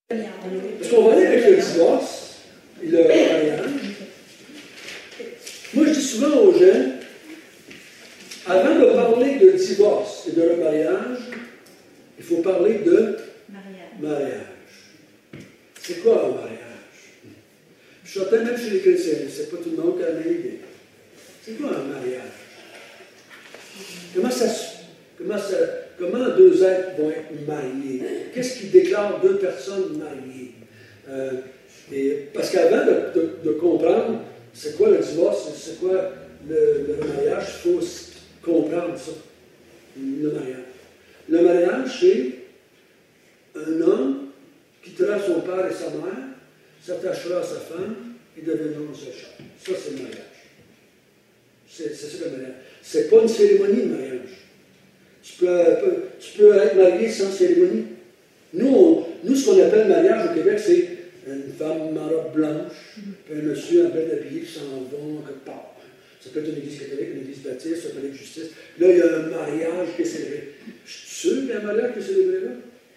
Parce qu'on va aller avec le divorce et le mariage. Moi, je dis souvent aux gens, avant de parler de divorce et de mariage, il faut parler de mariage. C'est quoi un mariage? Je suis certain, même chez les chrétiens, c'est pas tout le monde qui a la même idée. C'est quoi un mariage? Comment deux êtres vont être mariés? Qu'est-ce qui déclare deux personnes mariées? Parce qu'avant de comprendre c'est quoi le divorce, c'est quoi le mariage, il faut comprendre ça. Le mariage. Le mariage, c'est un homme quittera son père et sa mère, s'attachera à sa femme et deviendront ses chats. Ça, c'est le mariage. C'est ça le mariage. C'est pas une cérémonie, le mariage. Tu peux être marié sans cérémonie. Nous, ce qu'on appelle mariage au Québec, c'est une femme en robe blanche, puis un monsieur en belle habillé qui s'en va quelque part. Ça peut être une église catholique, une église baptiste, ça peut être justice. Là, il y a un mariage qui est célébré. Je suis sûr qu'il y a un mariage qui est célébré là?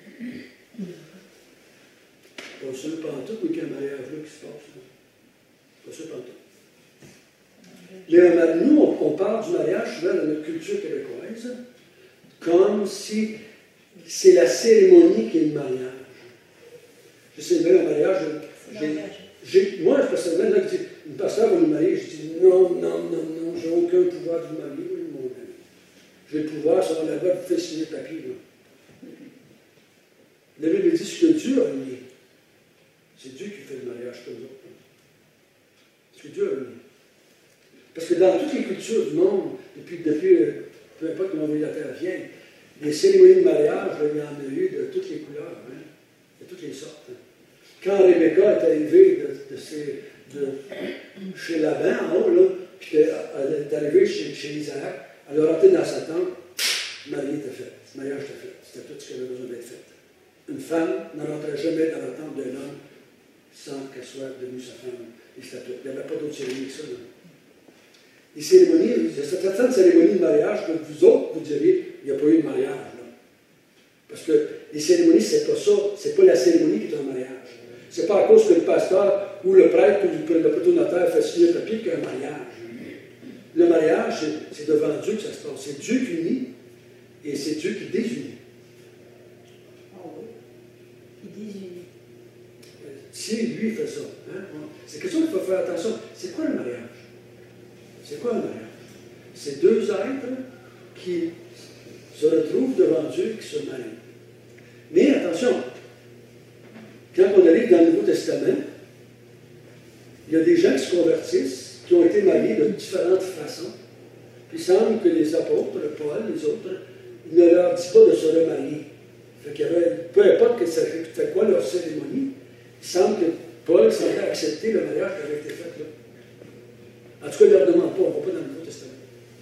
Pas sûr pantoute, mais qu'il y a un mariage là qui se passe. Pas sûr pantoute. Nous, on parle du mariage souvent dans notre culture québécoise comme si c'est la cérémonie qui est le mariage. J'ai célébré un mariage. Moi, personnellement, une pasteur va nous marier. Je dis non, j'ai aucun pouvoir de vous marier. Oui, mon ami. J'ai le pouvoir, sur la voie, de vous faire signer le papier. Là. La Bible dit ce que Dieu a uni. C'est Dieu qui fait le mariage comme nous autres. Ce que Dieu a uni. Parce que dans toutes les cultures du monde, depuis peu importe comment la terre vient, les cérémonies de mariage, il y en a eu de toutes les couleurs, de toutes les sortes. Quand Rebecca est arrivée chez Laban, en haut, là, puis qu'elle est arrivée chez Isaac, elle a rentré dans sa tente, le mariage était fait, le mariage était fait, c'était tout ce qui avait besoin d'être fait. Une femme ne rentrait jamais dans la tente d'un homme sans qu'elle soit devenue sa femme. Il n'y avait pas d'autre cérémonie que ça. Là. Les cérémonies, il y a certaines cérémonies de mariage que vous autres, vous diriez, il n'y a pas eu de mariage. Là. Parce que les cérémonies, c'est pas ça. C'est pas la cérémonie qui est un mariage. C'est pas à cause que le pasteur ou le prêtre ou le protonotaire fait signer le papier qu'il y a un mariage. Le mariage, c'est devant Dieu que ça se passe. C'est Dieu qui unit et c'est Dieu qui désunit. Oh oui. Il désunit. Si lui fait ça, hein? C'est quelque chose qu'il faut faire attention. C'est quoi le mariage? C'est quoi un mariage? C'est deux êtres qui se retrouvent devant Dieu et qui se marient. Mais attention, quand on arrive dans le Nouveau Testament, il y a des gens qui se convertissent, qui ont été mariés de différentes façons. Puis il semble que les apôtres, Paul, les autres, il ne leur dit pas de se remarier. Fait qu'il y avait, peu importe que c'était quoi leur cérémonie, il semble que Paul semblait accepter le mariage qui avait été fait là. En tout cas, il ne leur demande pas, on ne va pas dans le Nouveau Testament.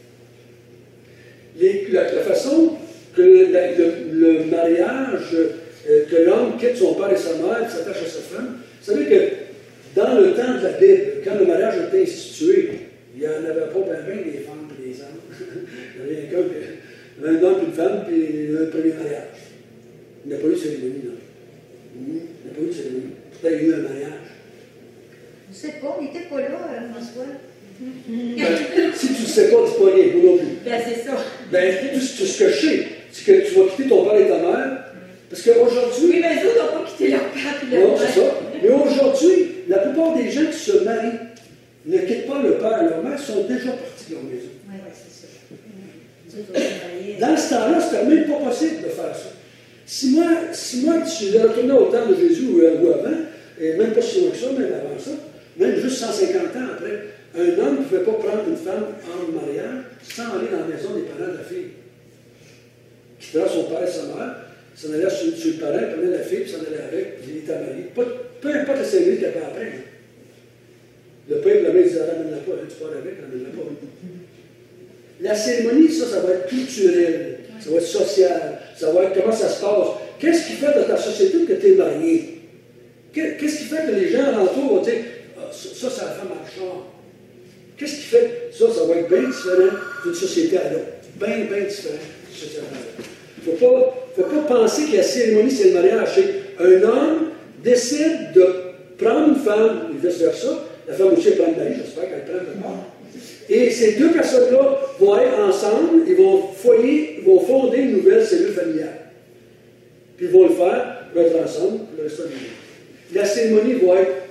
La façon que le mariage, que l'homme quitte son père et sa mère et s'attache à sa femme, vous savez que dans le temps de la Bible, quand le mariage a été institué, il n'y en avait pas bien des femmes et des hommes. Il y avait un homme et une femme, puis un premier mariage. Il n'y a pas eu de cérémonie, non. Il n'y a pas eu de cérémonie. Pourtant, il y a eu un mariage. Je ne sais pas, on n'était pas là, François. Si tu ne sais pas, dis pas rien, moi non plus. Ben, c'est ça. Ben, tout ce que je sais, c'est que tu vas quitter ton père et ta mère, parce qu'aujourd'hui... Oui, mais les autres n'ont pas quitté leur père et leur mère. Non, c'est ça. Mais aujourd'hui, la plupart des gens qui se marient ne quittent pas le père et leur mère, sont déjà partis de leur maison. Oui, c'est ça. Dans ce temps-là, c'était même pas possible de faire ça. Si moi je retournais au temps de Jésus ou avant, et même pas si loin que ça, même avant ça, même juste 150 ans après, un homme ne pouvait pas prendre une femme en mariage sans aller dans la maison des parents de la fille. Il quittera son père et sa mère, s'en allait sur le parent, il prenait la fille, puis s'en allait avec, puis il était marié. Peu importe la cérémonie qu'il y avait après. Hein. Le père, la mère disait, ramène-la pas, hein, tu pars avec, ramène-la pas. La cérémonie, ça va être culturel, ça va être social, ça va être comment ça se passe. Qu'est-ce qui fait dans ta société que tu es marié? Qu'est-ce qui fait que les gens alentour vont dire, ça, c'est la femme en char. Qu'est-ce qui fait ça? Ça va être bien différent d'une société à l'autre. Bien différent d'une société à l'autre. Il ne faut pas penser que la cérémonie, c'est le mariage. C'est un homme décide de prendre une femme, et vice-versa, la femme aussi prend le mari, j'espère qu'elle prend le mari. Et ces deux personnes-là vont être ensemble, ils vont fonder une nouvelle cellule familiale. Puis ils vont le faire, ils vont être ensemble pour le reste de la vie. La cérémonie va être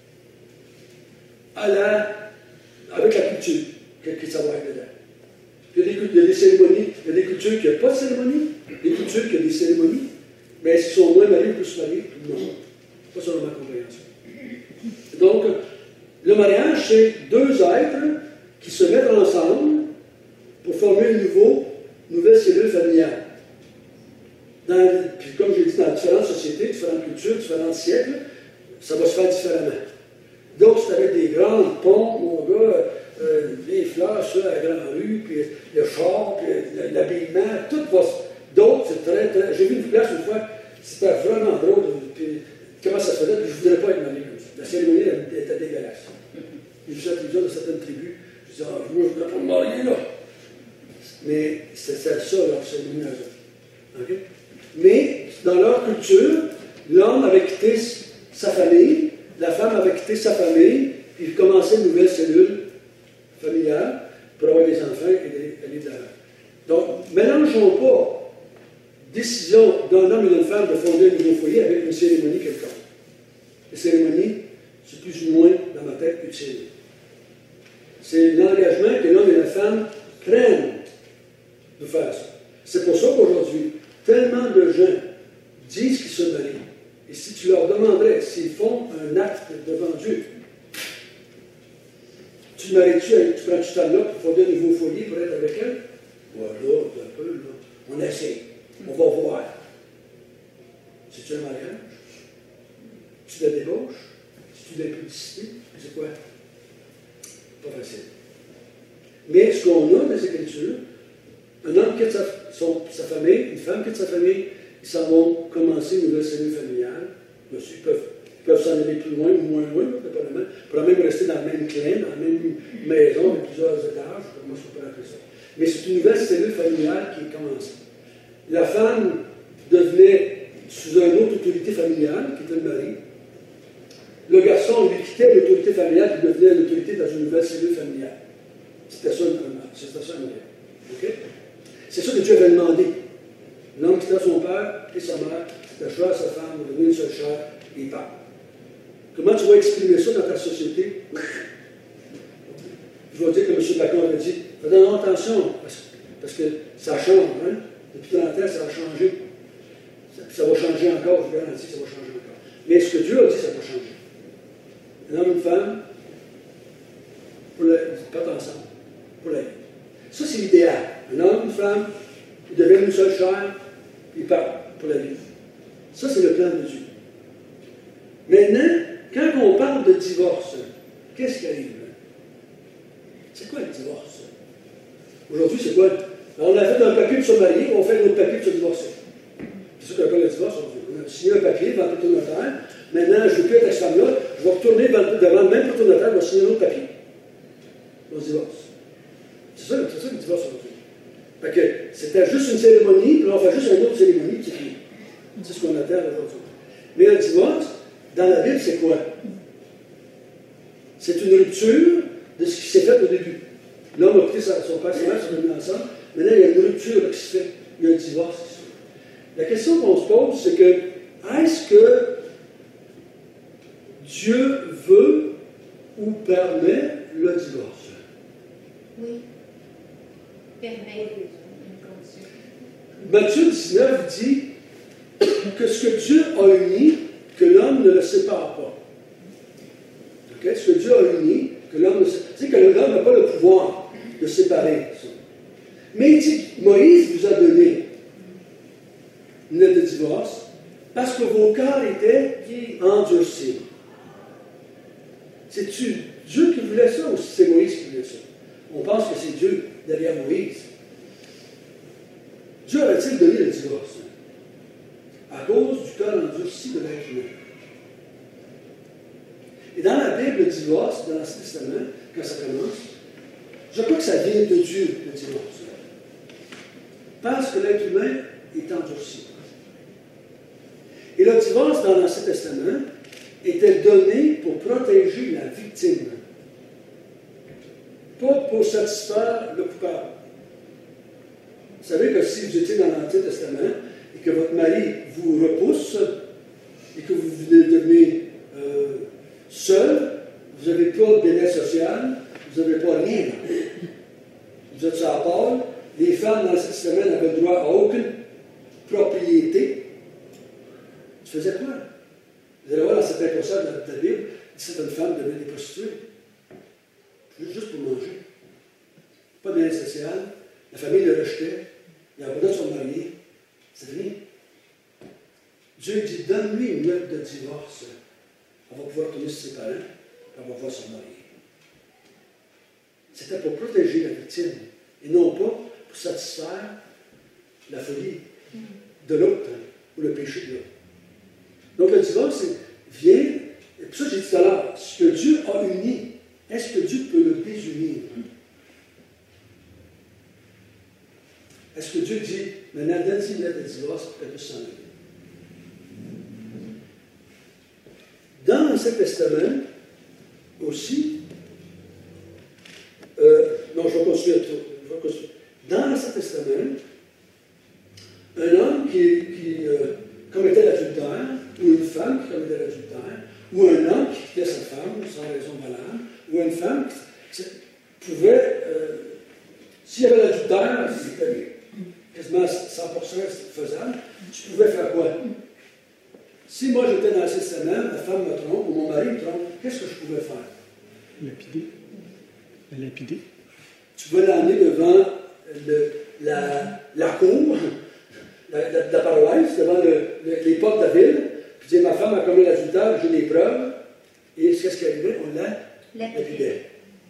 avec la culture que ça va être dedans. Il y a des cérémonies, il y a des cultures qui n'ont pas de cérémonie, des cultures qui ont des cérémonies, mais est-ce qu'ils sont moins mariés ou plus mariés? Non. Pas selon ma compréhension. Donc, le mariage, c'est deux êtres qui se mettent ensemble pour former une nouvelle cellule familiale. Puis comme j'ai dit, dans différentes sociétés, différentes cultures, différents siècles, ça va se faire différemment. D'autres, c'est avec des grandes pompes, mon gars, des fleurs sur la grande rue, puis le char, puis l'habillement, tout va se... D'autres, c'est très, très... J'ai vu une place une fois, c'était vraiment drôle, puis comment ça se faisait, puis je ne voudrais pas être marié comme ça. La cérémonie était dégueulasse. J'ai vu ça plusieurs de certaines tribus, je disais, moi, je ne voudrais pas me marier là. Mais c'était ça, leur cérémonie à eux. Okay? Mais, dans leur culture, l'homme avait quitté sa famille, la femme avait quitté sa famille, puis il commençait une nouvelle cellule familiale pour avoir des enfants et aller de l'avant. Donc, mélangeons pas décision d'un homme et d'une femme de fonder un nouveau foyer avec une cérémonie quelconque. Les cérémonies, c'est plus ou moins, dans ma tête, utile. C'est l'engagement que l'homme et la femme prennent de faire ça. C'est pour ça qu'aujourd'hui, tellement de gens disent qu'ils se marient. Et si tu leur demanderais s'ils font un acte devant Dieu, tu te maries-tu, tu prends du temps là pour fonder un nouveau foyer pour être avec elle? Voilà, un peu, là. On essaie. On va voir. C'est-tu un mariage? C'est-tu de la débauche? C'est-tu de l'impudicité? C'est quoi? Pas facile. Mais ce qu'on a dans les Écritures, un homme quitte sa famille, une femme quitte sa famille, ils s'en vont commencer une nouvelle cellule familiale. Ils peuvent s'en aller plus loin ou moins loin, dépendamment. Ils pourraient même rester dans le même clan, dans la même maison, avec plusieurs étages, comment je peux appeler ça. Mais c'est une nouvelle cellule familiale qui commence. La femme devenait sous une autre autorité familiale, qui était le mari. Le garçon, lui, quittait l'autorité familiale, qui devenait l'autorité dans une nouvelle cellule familiale. C'était ça un modèle. Okay? C'est ça que Dieu avait demandé. L'homme quittait son père et sa mère, d'acheter sa femme, de devenir une seule chair, et il part. Comment tu vas exprimer ça dans ta société? Je vais dire que M. Bacon avait dit, faites attention, parce que ça change, hein? Depuis 30 ans, ça a changé. Ça va changer encore, je vous garantis que ça va changer encore. Mais ce que Dieu a dit, ça va changer. Un homme et une femme, pas ensemble, pour la vie. Ça, c'est l'idéal. Un homme, une femme, ils deviennent une seule chair, ils partent pour la vie. Ça, c'est le plan de Dieu. Maintenant, quand on parle de divorce, qu'est-ce qui arrive? C'est quoi le divorce? Aujourd'hui, c'est quoi? Alors, on a fait un papier pour se marier, on fait un autre papier pour se divorcer. C'est ça qu'on appelle le divorce. On a signé un papier devant le protonotaire. Maintenant, je ne veux plus être avec cette femme-là, je vais retourner devant le même protonotaire, je vais signer un autre papier. On se divorce. C'est ça le divorce aujourd'hui. Fait que c'était juste une cérémonie, puis on fait juste une autre cérémonie, puis c'est fini. C'est ce qu'on attend aujourd'hui. Mais un divorce, dans la Bible, c'est quoi? C'est une rupture de ce qui s'est fait au début. L'homme a quitté son père, sa mère, sont venus ensemble. Maintenant, il y a une rupture qui se fait. Il y a un divorce qui se fait. La question qu'on se pose, c'est que, est-ce que Dieu veut ou permet le divorce? Oui. Permet. Matthieu 19 dit que ce que Dieu a uni, que l'homme ne le sépare pas. Okay? Ce que Dieu a uni, que l'homme ne sépare pas. Tu sais que l'homme n'a pas le pouvoir de séparer ça. Mais il dit, Moïse vous a donné une lettre de divorce parce que vos cœurs étaient endurcis. C'est-tu Dieu qui voulait ça ou c'est Moïse qui voulait ça? On pense que c'est Dieu derrière Moïse. Dieu aurait-il donné le divorce? À cause du cœur endurci de l'être humain. Et dans la Bible, le divorce, dans l'Ancien Testament, quand ça commence, je crois que ça vient de Dieu, le divorce. Parce que l'être humain est endurci. Et le divorce dans l'Ancien Testament était donné pour protéger la victime, pas pour satisfaire le coupable. Vous savez que si vous étiez dans l'Ancien Testament et que votre mari vous repousse et que vous devenez seul, vous n'avez pas de délai social, vous n'avez pas rien. Vous êtes sur la part. Les femmes dans l'Ancien Testament n'avaient le droit à aucune propriété. Tu faisais quoi? Vous allez voir dans certains passages de la Bible, certaines femmes devenaient des prostituées. Juste pour manger. Pas de lien social. La famille le rejetait. Il avait besoin de son mari. C'est rien. Dieu dit, donne-lui une lettre de divorce. On va pouvoir tourner sur ses parents. On va voir son mari. C'était pour protéger la victime. Et non pas pour satisfaire la folie de l'autre ou le péché de l'autre. Donc le divorce vient, et pour ça j'ai dit tout à l'heure, ce que Dieu a uni, est-ce que Dieu peut le désunir? Est-ce que Dieu dit, maintenant donne-lui une lettre de divorce pour qu'elle puisse s'en aller? Dans l'Ancien Testament aussi, non, je vais continuer. Dans l'Ancien Testament, un homme qui commettait l'adultère, ou une femme qui commettait l'adultère, ou un homme qui quittait sa femme sans raison valable, ou une femme qui pouvait, s'il y avait l'adultère, c'était quasiment 100% faisable, tu pouvais faire quoi? Si moi j'étais dans l'Ancien Testament, ma femme me trompe, ou mon mari me trompe, qu'est-ce que je pouvais faire? Lapider. La lapider. Tu vas l'amener devant la cour, la paroisse, devant les portes de la ville, puis dire, ma femme a commis l'adultère, j'ai des preuves, et qu'est-ce qui arrivait? On la lapidait.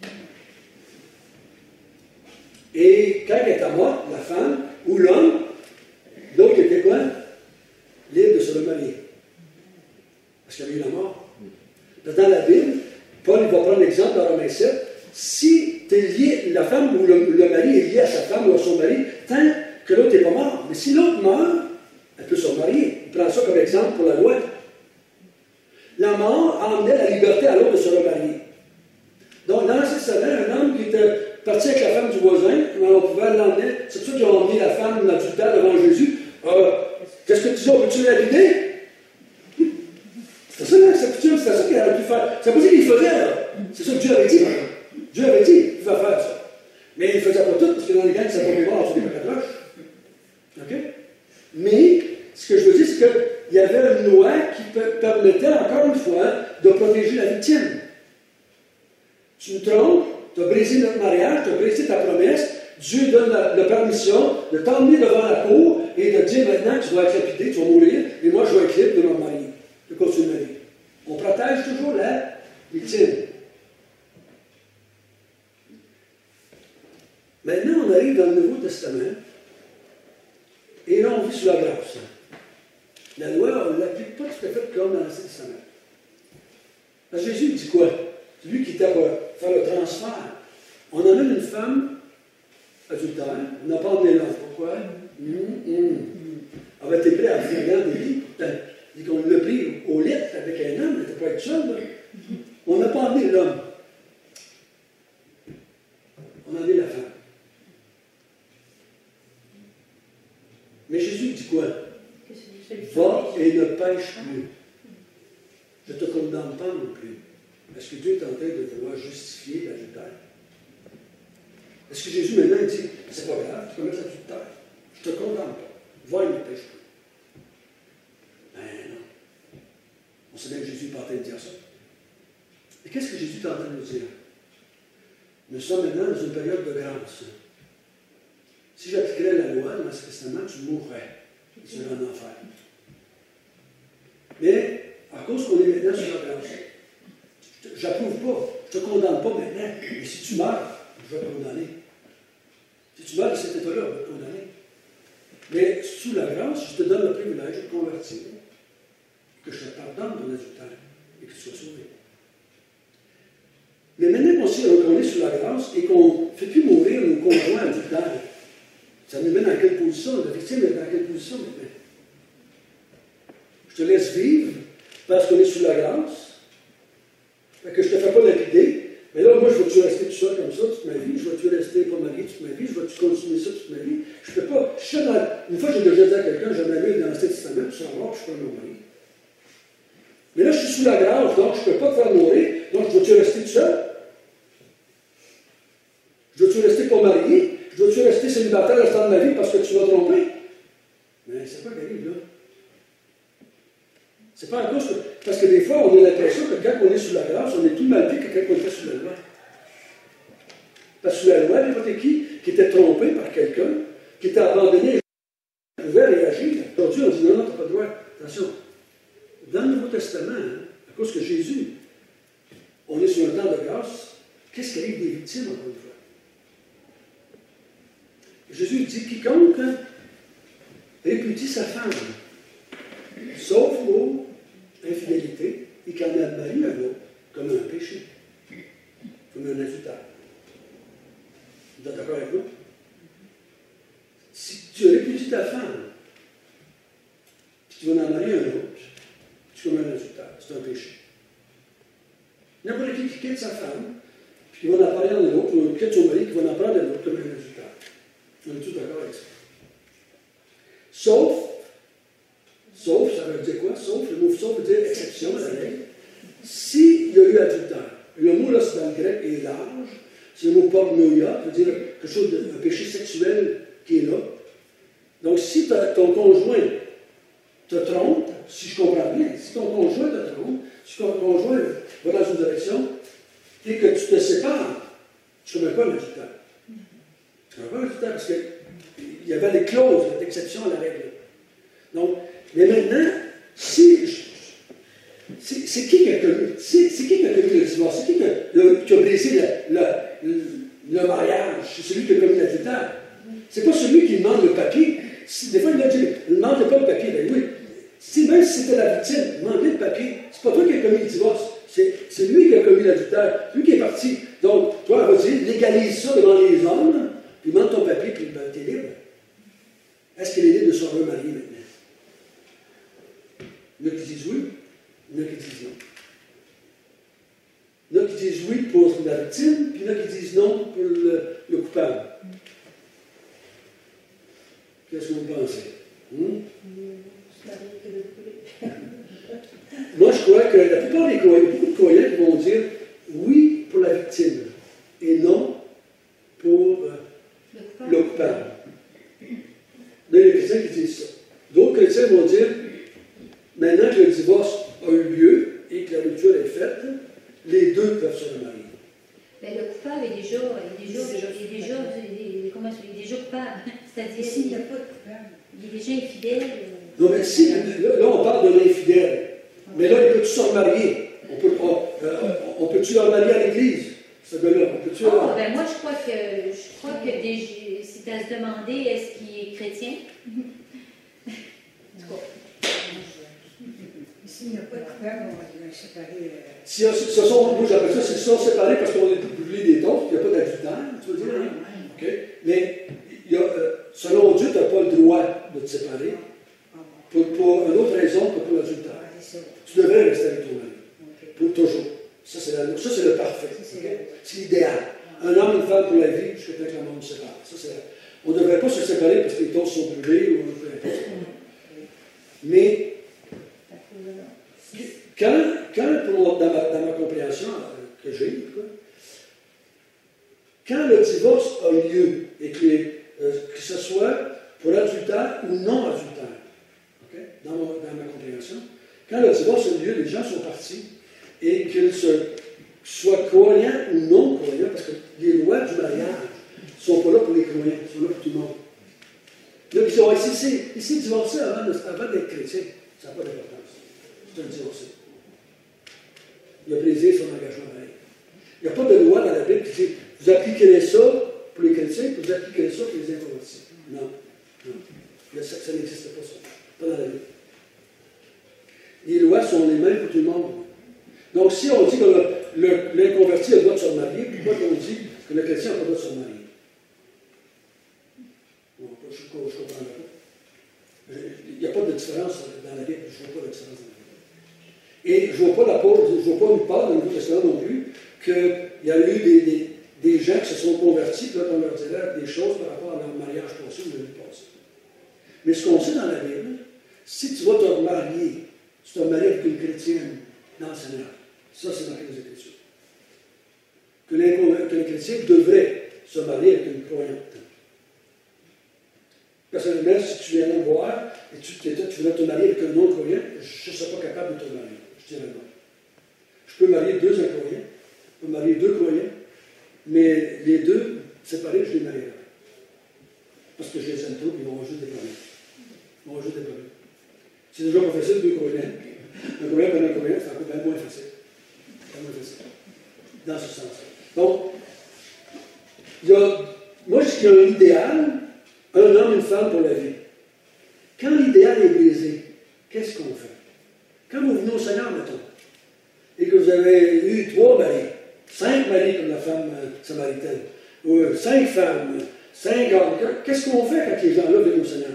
Et quand elle est morte, la femme, ou l'homme, l'autre était quoi? Libre de se remarier. Parce qu'il y avait eu la mort. Dans la Bible, Paul va prendre l'exemple dans Romains 7. Si tu es lié, la femme ou le mari est lié à sa femme ou à son mari, tant que l'autre n'est pas mort. Mais si l'autre meurt, elle peut se remarier. Il prend ça comme exemple pour la loi. La mort emmenait la liberté à l'autre de se remarier. Donc, dans l'Ancien Testament, un homme qui était parti avec la femme du voisin, on pouvait l'emmener. C'est pour ça qu'ils ont emmené la femme l'adultère devant Jésus. Qu'est-ce que tu dis? Peux-tu lapider? C'est ça, c'est ça qu'il aurait pu faire. C'est pas ça qu'il faisait, là. C'est ça que Dieu avait dit. Dieu avait dit qu'il va faire ça. Mais il ne faisait pas tout, parce que dans les gangs, ça ne pouvait pas sur des pacatoches. OK? Mais, ce que je veux dire, c'est qu'il y avait une loi qui permettait, encore une fois, de protéger la victime. Tu me trompes, tu as brisé notre mariage, tu as brisé ta promesse, Dieu donne la permission de t'emmener devant la cour et de dire maintenant que tu dois être lapidé, tu vas mourir, et moi je vais être libre de me marier, de continuer ma vie. On protège toujours la victime. Maintenant, on arrive dans le Nouveau Testament, et là, on vit sous la grâce. La loi, on ne l'applique pas tout à fait comme dans l'Ancien Testament. Parce que Jésus dit quoi? C'est lui qui était pour faire le transfert. On emmène une femme adultère, on n'a pas emmené l'homme. Pourquoi? Elle va être prêt à faire des lits. Dit qu'on l'a pris au lit avec un homme, il n'était pas être seul. Là. On n'a pas emmené l'homme. On a emmené la femme. Mais Jésus dit quoi? Va et ne pêche plus. Je ne te condamne pas non plus. Est-ce que Dieu est en train de vouloir justifier l'adultère? Est-ce que Jésus maintenant dit, c'est pas grave, tu commets l'adultère. Je ne te condamne pas. Va et ne pêche plus. Ben non. On sait bien que Jésus n'est pas en train de dire ça. Et qu'est-ce que Jésus est en train de nous dire? Nous sommes maintenant dans une période de grâce. Si j'appliquerais la loi dans l'Ancien Testament, tu mourrais. Tu serais en enfer. Mais, à cause qu'on est maintenant sur la grâce, je n'approuve pas, je ne te condamne pas maintenant. Mais si tu meurs, je vais te condamner. Si tu meurs de cet état-là, je vais te condamner. Mais sous la grâce, je te donne le privilège de te convertir, que je te pardonne ton adultère et que tu sois sauvé. Mais maintenant qu'on est sous la grâce et qu'on ne fait plus mourir nos conjoints adultères, ça nous met dans quelle position? La victime est dans quelle position maintenant? Je te laisse vivre parce qu'on est sous la grâce. Fait que je ne te fais pas lapider. Mais là, moi, je veux-tu rester tout seul comme ça toute ma vie? Je veux-tu rester pas marié toute ma vie? Je veux-tu continuer ça toute ma vie? Je ne peux pas. Une fois, j'ai déjà dit à quelqu'un, j'aimerais mieux dans l'Ancien Testament, pour savoir, puis je peux me marier. Mais là, je suis sous la grâce, donc je ne peux pas te faire mourir. Donc, je veux-tu rester tout seul? Je veux-tu rester pas marié? Je veux-tu rester célibataire le restant de ma vie parce que tu m'as trompé? Mais c'est pas terrible, là. C'est pas à cause que... Parce que des fois, on a l'impression que quand on est sous la grâce, on est tout mal pire que quand on était sous la loi. Parce que sous la loi, n'importe qui était trompé par quelqu'un, qui était abandonné, pouvait réagir. Aujourd'hui, on dit non, tu n'as pas le droit. Attention, dans le Nouveau Testament, hein, à cause que Jésus, on est sur un temps de grâce, qu'est-ce qui arrive des victimes, encore une fois? Jésus dit quiconque répudie sa femme, sauf pour infidélité, et qu'en a marié un autre, comme un péché, comme un adultère. Vous êtes d'accord avec moi? Si tu répudies ta femme, puis tu vas en marier un autre, tu commets un adultère. C'est un péché. N'importe qui quitte sa femme, puis qui va en parler à un autre, ou quitte son mari, qui va en parler à un autre, comme un adultère. On est tous d'accord avec ça. Sauf, ça veut dire quoi? Sauf, le mot sauf veut dire exception à la règle. S'il y a eu adultère, le mot là, c'est dans le grec est large, c'est le mot pornoia, qui veut dire quelque chose d'un péché sexuel qui est là. Donc, si ton conjoint te trompe, si je comprends bien, si ton conjoint te trompe, si ton conjoint va dans une direction, et que tu te sépares, tu ne commets pas l'adultère. Tu ne commets pas l'adultère parce qu'il y avait des clauses d'exception à la règle. Donc, mais maintenant, c'est qui qui a commis le divorce? C'est qui qui a brisé le mariage? C'est celui qui a commis l'adultère. C'est pas celui qui demande le papier. Des fois, il ne demande pas le papier. Ben oui. Même si c'était la victime, demandez le papier. C'est pas toi qui as commis le divorce. C'est lui qui a commis l'adultère. Lui qui est parti. Donc, toi, vas-y, légalise ça devant les hommes, puis demande ton papier, puis ben, t'es libre. Est-ce qu'il est libre de se remarier maintenant? Il y en a qui disent oui, il y en a qui disent non. Il y en a qui disent oui pour la victime, puis il y en a qui disent non pour le coupable. Qu'est-ce que vous pensez? Moi, je crois que la plupart des croyants, beaucoup de croyants vont dire oui pour la victime et non pour le coupable. Là, il y a des chrétiens qui disent ça. D'autres chrétiens vont dire maintenant que le divorce a eu lieu et que la rupture est faite, les deux peuvent se remarier. Mais le coupable est déjà coupable. C'est-à-dire s'il n'y a pas de coupable. Il est déjà infidèle. Non, mais si, là, on parle de l'infidèle. Mais là, il peut-tu se remarier? On peut-tu le remarier à l'Église? Ce gars-là, on peut-tu le remarier? Ben moi, je crois que c'est à se demander est-ce qu'il est chrétien? En tout cas. S'il n'y a pas de coupable, on va les séparer. Moi, j'appelle ça, c'est sont séparés parce qu'on est publié des tons, il n'y a pas d'adultère, tu veux dire? Hein? Okay. Mais selon Dieu, tu n'as pas le droit de te séparer pour une autre raison que pour l'adultère. Tu devrais rester avec ton mari, pour toujours. Ça, c'est le parfait. Okay? C'est l'idéal. Un homme et une femme pour la vie, jusqu'à temps que la mort nous sépare. On ne devrait pas se séparer parce que les tons sont brûlés ou peu importe. Mais dans ma compréhension que j'ai, quand le divorce a lieu et que ce soit pour adultère ou non adultère, okay? dans ma compréhension, quand le divorce a lieu, les gens sont partis et qu'ils soient croyants ou non croyants, parce que les lois du mariage ne sont pas là pour les croyants, ils sont là pour tout le monde. Là, ils sont ici divorcés avant d'être chrétiens, ça n'a pas d'importance. C'est un divorcé. Il a plaisir son engagement pareil. Il n'y a pas de loi dans la Bible qui dit vous appliquerez ça pour les chrétiens, puis vous appliquerez ça pour les inconvertis. Non. Ça n'existe pas, ça. Pas dans la Bible. Les lois sont les mêmes pour tout le monde. Donc, si on dit que l'inconverti a le droit de se remarier, pourquoi on dit que le chrétien n'a pas le droit de se remarier? Je ne comprends pas. n'y a pas de différence dans la Bible. Je ne vois pas de différence dans la Bible. Et je ne vois pas nulle part dans le Nouveau Testament non plus qu'il y a eu des gens qui se sont convertis, puis là, on leur dirait des choses par rapport à leur mariage passé ou l'année passée. Mais ce qu'on sait dans la Bible, si tu vas te marier, tu te maries avec une chrétienne dans le Seigneur. Ça, c'est dans les Écritures. Que les chrétiens devraient se marier avec une croyante. Personnellement, si tu viens me voir et tu voulais te marier avec un non-croyant, je ne serais pas capable de te marier. Je dirais non. Je peux marier deux incroyants, je peux marier deux croyants, mais les deux, séparés, je les marierai. Parce que je les aime trop, ils vont juste des problèmes. C'est déjà pas facile, deux croyants. Un croyant comme un croyant, c'est encore bien moins facile. Dans ce sens-là. Donc, moi, je dis qu'il y a un idéal, un homme et une femme pour la vie. Quand l'idéal est brisé, qu'est-ce qu'on fait? Quand vous venez au Seigneur, mettons, et que vous avez eu 3 maris, 5 maris comme la femme samaritaine, ou 5 femmes, 5 hommes, qu'est-ce qu'on fait quand les gens-là viennent au Seigneur?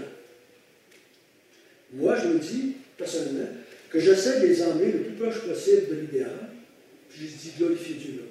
Moi, je me dis, personnellement, que j'essaie de les emmener le plus proche possible de l'idéal, puis je dis glorifier Dieu là.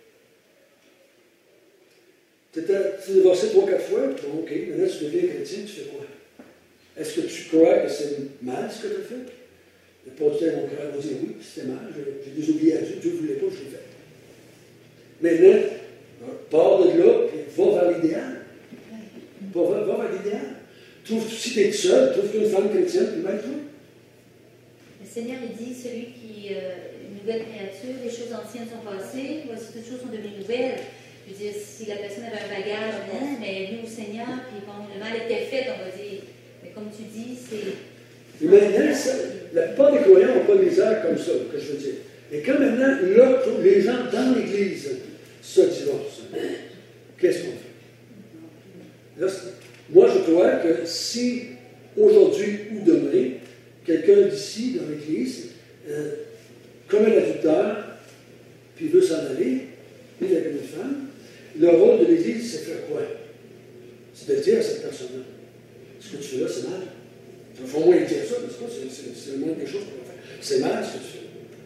Tu es divorcé 3-4 fois, bon, ok, maintenant tu deviens chrétien, tu fais quoi? Est-ce que tu crois que c'est mal ce que tu as fait? Le pasteur va dire oui, c'était mal, j'ai désobéi à Dieu, Dieu ne voulait pas, je l'ai fait. Maintenant, pars de là, et va vers l'idéal. Va vers l'idéal. Si tu es seul, trouve-toi une femme chrétienne, puis marie-toi. Le Seigneur, il dit, celui qui est une nouvelle créature, les choses anciennes sont passées, voici toutes choses sont devenues nouvelles. Je veux dire, si la personne avait un bagage, non, mais elle est venue au Seigneur, puis bon, le mal était fait, on va dire. Mais comme tu dis, c'est... Mais maintenant, la plupart des croyants n'ont pas de misère comme ça, que je veux dire. Et quand maintenant, là, les gens dans l'Église se divorcent, qu'est-ce qu'on fait? Là, moi, je crois que si, aujourd'hui ou demain, quelqu'un d'ici, dans l'Église, commet l'adultère, puis veut s'en aller, vivre avec une femme, le rôle de l'Église, c'est faire quoi? C'est de dire à cette personne-là, ce que tu fais là, c'est mal. Il faut au moins dire ça, n'est-ce pas? C'est le moins des choses qu'on va faire. C'est mal ce que tu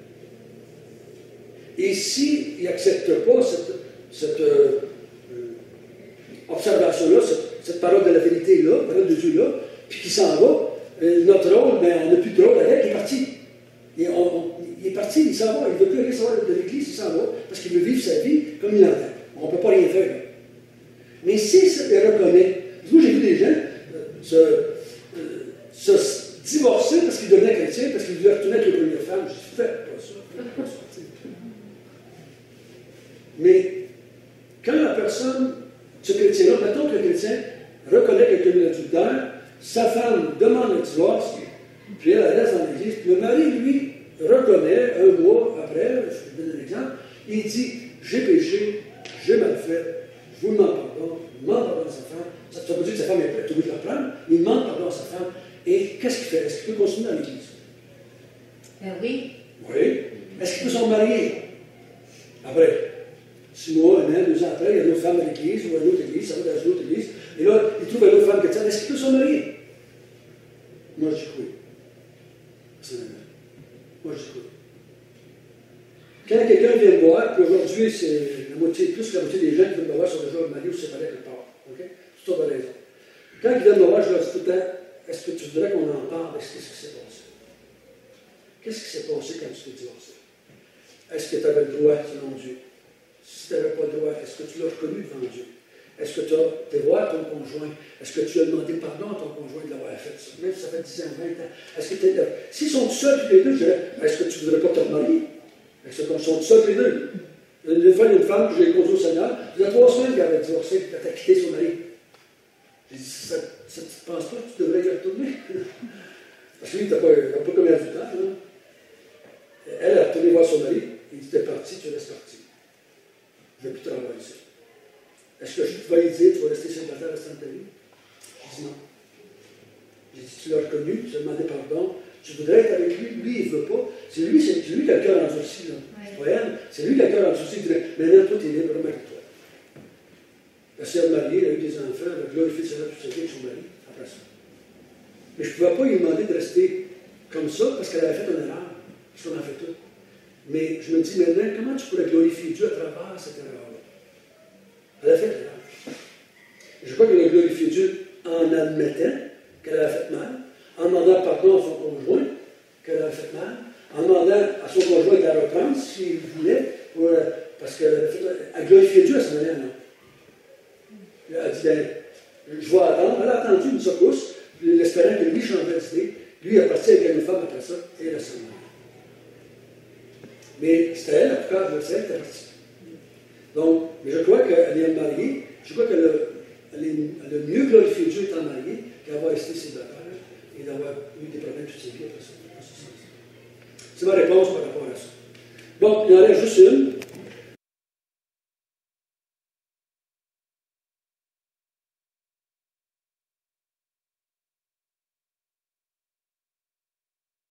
fais. Et s'il n'accepte pas cette observation-là, cette parole de la vérité-là, parole de Dieu-là, puis qu'il s'en va, notre rôle, ben, on n'a plus de rôle avec, il est parti. Il est parti, il s'en va, il ne veut plus rien savoir de l'Église, il s'en va, parce qu'il veut vivre sa vie comme il l'entend. On ne peut pas rien faire. Mais s'il reconnaît, moi j'ai vu des gens se divorcer parce qu'ils devenaient chrétiens, parce qu'ils devaient retourner avec les premières femmes. Je dis, faites pas ça. Mais quand la personne, ce chrétien-là, mettons que le chrétien reconnaît qu'il a commis l'adultère, sa femme demande le divorce, puis elle reste dans l'église, puis le mari, lui, reconnaît, un mois après, je vous donne un exemple, il dit, j'ai péché, j'ai mal fait, je vous demande pardon, il demande pardon à sa femme. Ça ne veut pas dire que sa femme est prête de la prendre, il demande pardon à sa femme. Et qu'est-ce qu'il fait? Est-ce qu'il peut continuer dans l'église? Oui. Oui. Est-ce qu'il peut se marier? Après, 6 mois, 1 an, 2 ans après, il y a une autre femme à l'église, ou à une autre église, ça va dans une autre église, et là, il trouve une autre femme chrétienne. Est-ce qu'il peut se marier? Moi, je dis oui. Personnellement. Moi, je dis oui. Quand quelqu'un vient me voir, puis aujourd'hui, c'est plus que la moitié des gens qui viennent me voir sont déjà mariés ou séparés quelque part. OK? C'est toute raison. Quand ils viennent me voir, je leur dis tout le temps, est-ce que tu voudrais qu'on en parle? Qu'est-ce qui s'est passé? Qu'est-ce qui s'est passé quand tu t'es divorcé? Est-ce que tu avais le droit selon Dieu? Si tu n'avais pas le droit, est-ce que tu l'as reconnu devant Dieu? Est-ce que tu as été voir ton conjoint? Est-ce que tu as demandé pardon à ton conjoint de l'avoir fait? Même si ça fait 10 ans, 20 ans. Est-ce que tu es... S'ils sont tout seuls tous les deux, je dirais, est-ce que tu ne voudrais pas te remarier? Est-ce qu'ils sont tout seuls tous les deux? Une fois, il y a une femme que j'ai conduite au Seigneur, il y a 3 semaines qu'elle avait divorcé, qu'elle a quitté son mari. J'ai dit, tu ne penses pas que tu devrais y retourner? Parce que lui, il n'a pas commis l'adultère. Elle a retourné voir son mari, il dit, t'es parti, tu restes parti. Je ne vais plus travailler ici. Est-ce que tu vas lui dire, tu vas rester célibataire le restant de ta vie? Je dis non. J'ai dit, tu l'as reconnu, tu as demandé pardon, tu voudrais être avec lui, lui, il ne veut pas. C'est lui qui a le cœur endurci, là. C'est pas elle. C'est lui qui a le cœur endurci, il dirait, maintenant, toi, tu es libre, marie-toi. Elle s'est mariée, elle a eu des enfants, elle a glorifié le Seigneur toute sa vie avec son mari, après ça. Mais je ne pouvais pas lui demander de rester comme ça parce qu'elle avait fait une erreur. Parce qu'on en fait tout. Mais je me dis maintenant, comment tu pourrais glorifier Dieu à travers cette erreur-là? Elle a fait l'erreur. Je crois qu'elle a glorifié Dieu en admettant qu'elle avait fait mal, en demandant pardon à son conjoint qu'elle avait fait mal, en demandant à son conjoint de la reprendre s'il voulait, parce qu'elle a glorifié Dieu à ce moment-là. Elle a dit, ben, je vais attendre. Elle a attendu une secousse, l'espérant que lui changerait d'idée. Lui est parti avec une femme après ça, et elle a s'en allé. Mais c'était elle, en tout cas, je sais, elle était partie. Donc, mais je crois qu'elle est mariée, je crois qu'elle a mieux glorifié Dieu étant mariée qu'avoir été célibataire et d'avoir eu des problèmes toute sa vie après ça. C'est ma réponse par rapport à ça. Bon, il y en a juste une.